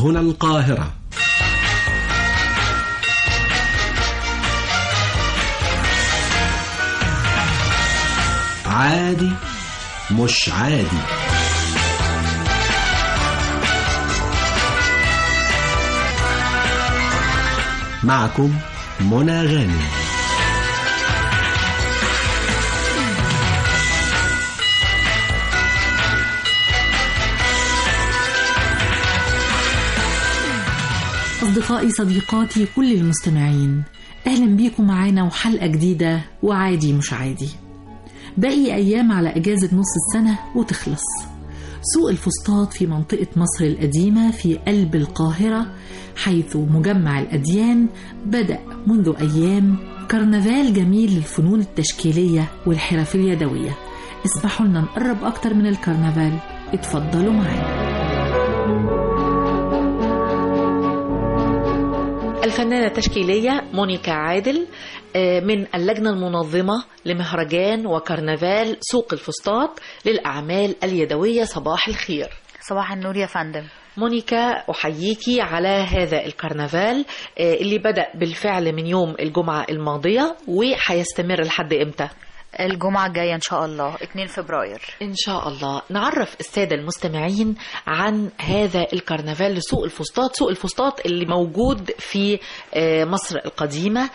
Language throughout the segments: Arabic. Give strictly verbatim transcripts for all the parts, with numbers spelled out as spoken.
هنا القاهرة. عادي مش عادي. معكم منى غانم. أصدقائي صديقاتي كل المستمعين، أهلا بيكم معانا وحلقة جديدة وعادي مش عادي. باقي أيام على أجازة نص السنة وتخلص. سوق الفسطاط في منطقة مصر القديمة في قلب القاهرة، حيث مجمع الأديان بدأ منذ أيام كرنفال جميل للفنون التشكيلية والحرف اليدوية. اسمحوا لنا نقرب أكتر من الكرنفال، اتفضلوا معانا. الفنانة التشكيلية مونيكا عادل من اللجنة المنظمة لمهرجان وكرنفال سوق الفسطاط للأعمال اليدوية. صباح الخير. صباح النور يا فندم. مونيكا، أحييكي على هذا الكرنفال اللي بدأ بالفعل من يوم الجمعة الماضية وحيستمر لحد إمتى؟ الجمعة الجاية إن شاء الله اثنين فبراير إن شاء الله. نعرف السادة المستمعين عن هذا الكرنفال لسوق الفسطاط. سوق الفسطاط اللي موجود في مصر القديمة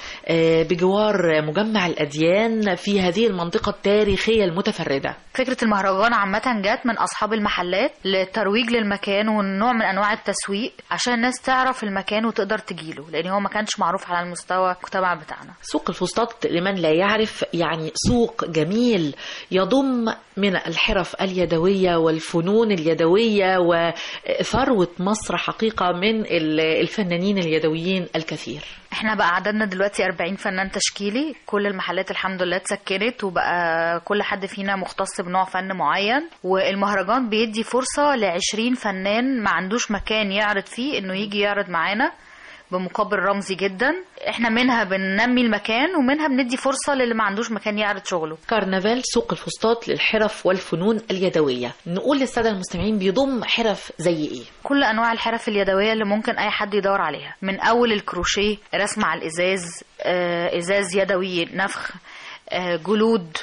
بجوار مجمع الأديان في هذه المنطقة التاريخية المتفردة. فكرة المهرجان عامة جات من أصحاب المحلات للترويج للمكان ونوع من أنواع التسويق عشان الناس تعرف المكان وتقدر تجيله، لأن هو ما كانش معروف على المستوى المجتمع بتاعنا. سوق الفسطاط لمن لا يعرف يعني سوق جميل يضم من الحرف اليدوية والفنون اليدوية وثروة مصر حقيقة من الفنانين اليدويين الكثير. احنا بقى عددنا دلوقتي أربعين فنان تشكيلي، كل المحلات الحمد لله اتسكنت وبقى كل حد فينا مختص بنوع فن معين، والمهرجان بيدي فرصة لعشرين فنان ما عندوش مكان يعرض فيه انه يجي يعرض معانا بمقابل رمزي جدا. احنا منها بننمي المكان ومنها بندي فرصة للي ما عندوش مكان يعرض شغله. كرنفال سوق الفسطاط للحرف والفنون اليدوية، نقول للسادة المستمعين بيضم حرف زي ايه؟ كل انواع الحرف اليدوية اللي ممكن اي حد يدور عليها، من اول الكروشيه، رسم على الازاز، آه ازاز يدوي، نفخ، آه جلود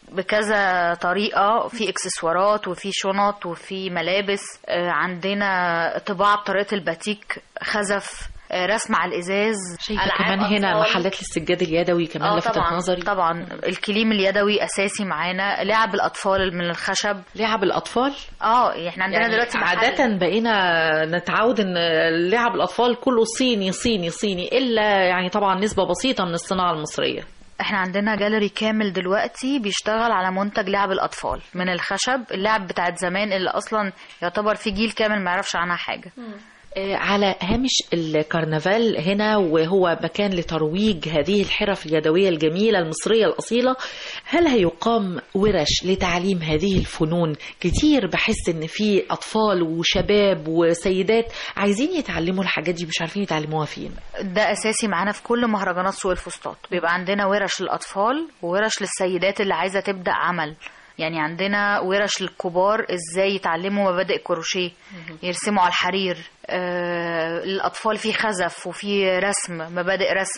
بكذا طريقة، في اكسسوارات وفي شنط وفي ملابس، آه عندنا طباعة بطريقة الباتيك، خزف، رسم على الازاز. شايفه كمان هنا أطفال. محلات للسجاد اليدوي كمان لفتت نظري. طبعا الكليم اليدوي اساسي معانا، لعب الاطفال من الخشب. لعب الاطفال اه احنا عندنا يعني دلوقتي عاده بقينا نتعود ان لعب الاطفال كله صيني صيني صيني، الا يعني طبعا نسبه بسيطه من الصناعه المصريه. احنا عندنا جاليري كامل دلوقتي بيشتغل على منتج لعب الاطفال من الخشب، اللعب بتاعت زمان اللي اصلا يعتبر في جيل كامل ما يعرفش عنها حاجه. م. على هامش الكرنفال هنا، وهو مكان لترويج هذه الحرف اليدوية الجميلة المصرية الأصيلة، هل هيقام ورش لتعليم هذه الفنون؟ كتير بحس ان في أطفال وشباب وسيدات عايزين يتعلموا الحاجات دي مش عارفين يتعلموها فين. ده أساسي معانا في كل مهرجانات سوق الفسطاط، بيبقى عندنا ورش للأطفال وورش للسيدات اللي عايزة تبدأ عمل. يعني عندنا ورش للكبار ازاي يتعلموا مبادئ كروشيه، يرسموا على الحرير. آه الأطفال في خزف وفي رسم، مبادئ رسم،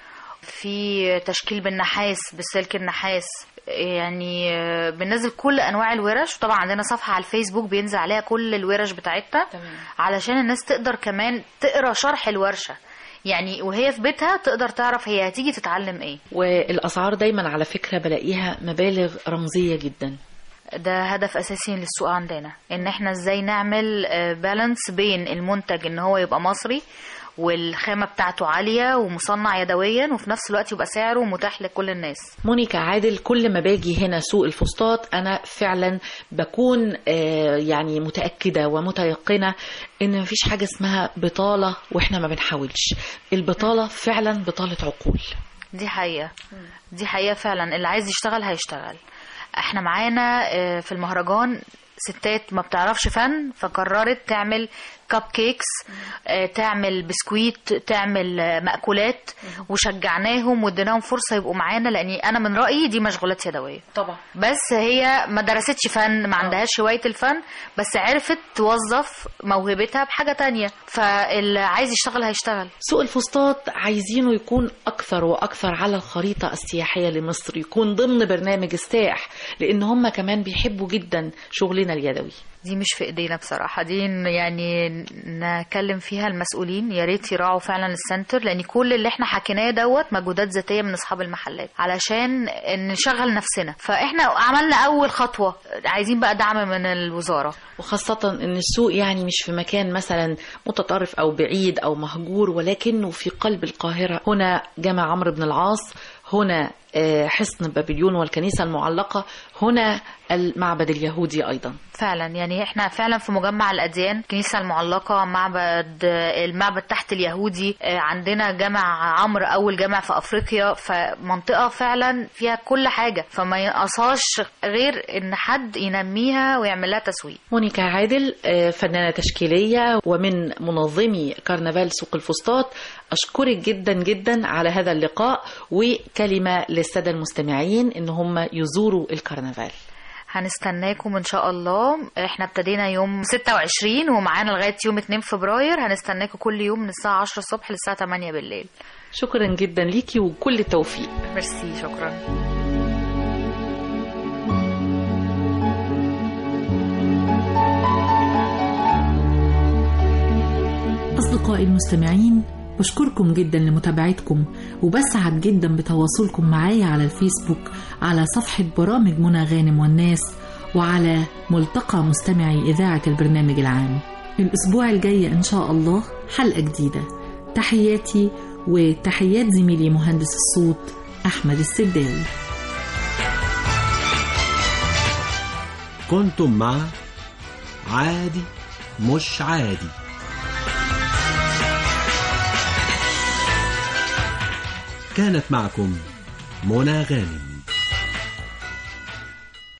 في تشكيل بالنحاس بالسلك النحاس. يعني آه بننزل كل أنواع الورش، وطبعا عندنا صفحة على الفيسبوك بينزل عليها كل الورش بتاعتها علشان الناس تقدر كمان تقرأ شرح الورشة، يعني وهي في بيتها تقدر تعرف هي هتيجي تتعلم ايه. والأسعار دايما على فكرة بلاقيها مبالغ رمزية جدا. ده هدف أساسي للسوق عندنا، ان احنا ازاي نعمل بالانس بين المنتج ان هو يبقى مصري والخامة بتاعته عالية ومصنع يدويا، وفي نفس الوقت يبقى سعره متاح لكل الناس. مونيكا عادل، كل ما باجي هنا سوق الفسطاط أنا فعلا بكون يعني متأكدة ومتيقنة إن مفيش حاجة اسمها بطالة وإحنا ما بنحاولش. البطالة فعلا بطالة عقول. دي حقيقة، دي حقيقة فعلا. اللي عايز يشتغل هيشتغل. احنا معانا في المهرجان ستات ما بتعرفش فن، فقررت تعمل كاب كيكس، تعمل بسكويت، تعمل مأكولات، وشجعناهم واديناهم فرصة يبقوا معانا، لأني أنا من رأيي دي مشغولات يدوية طبعا. بس هي ما درستش فن، ما عندهاش هواية الفن، بس عرفت توظف موهبتها بحاجة تانية، فاللي عايز يشتغل هيشتغل. سوق الفسطاط عايزينه يكون أكثر وأكثر على الخريطة السياحية لمصر، يكون ضمن برنامج السائح، لأن هم كمان بيحبوا جدا شغلنا اليدوي. دي مش في ايدينا بصراحة، دي يعني نكلم فيها المسؤولين، يا ريت يراعوا فعلا السنتر، لان كل اللي احنا حكيناه دوت مجهودات ذاتية من اصحاب المحلات علشان نشغل نفسنا، فاحنا عملنا اول خطوة، عايزين بقى دعم من الوزارة، وخاصة ان السوق يعني مش في مكان مثلا متطرف او بعيد او مهجور، ولكنه في قلب القاهرة. هنا جامع عمرو بن العاص، هنا حصن بابليون والكنيسة المعلقة، هنا المعبد اليهودي أيضا. فعلا يعني احنا فعلا في مجمع الأديان، الكنيسة المعلقة، معبد المعبد تحت اليهودي، عندنا جامع عمرو أول جامع في أفريقيا، فمنطقة فعلا فيها كل حاجة، فما ينقصهاش غير إن حد ينميها ويعمل لها تسويق. مونيكا عادل فنانة تشكيلية ومن منظمي كرنفال سوق الفسطاط، أشكرك جدا جدا على هذا اللقاء، وكلمة للسادة المستمعين إن هم يزوروا الكرنفال. هنستناكم إن شاء الله، احنا ابتدينا يوم ستة وعشرين ومعانا لغاية يوم اتنين فبراير، هنستناكم كل يوم من الساعة عشرة الصبح للساعة تمانية بالليل. شكرا جدا ليكي وكل التوفيق. ميرسي، شكرا. أصدقائي المستمعين، بشكركم جدا لمتابعتكم، وبسعد جدا بتواصلكم معايا على الفيسبوك على صفحة برامج منى غانم والناس، وعلى ملتقى مستمعي إذاعة البرنامج العام. الأسبوع الجاي إن شاء الله حلقة جديدة. تحياتي وتحيات زميلي مهندس الصوت أحمد السداوي. كنتم مع عادي مش عادي. كانت معكم منى غانم.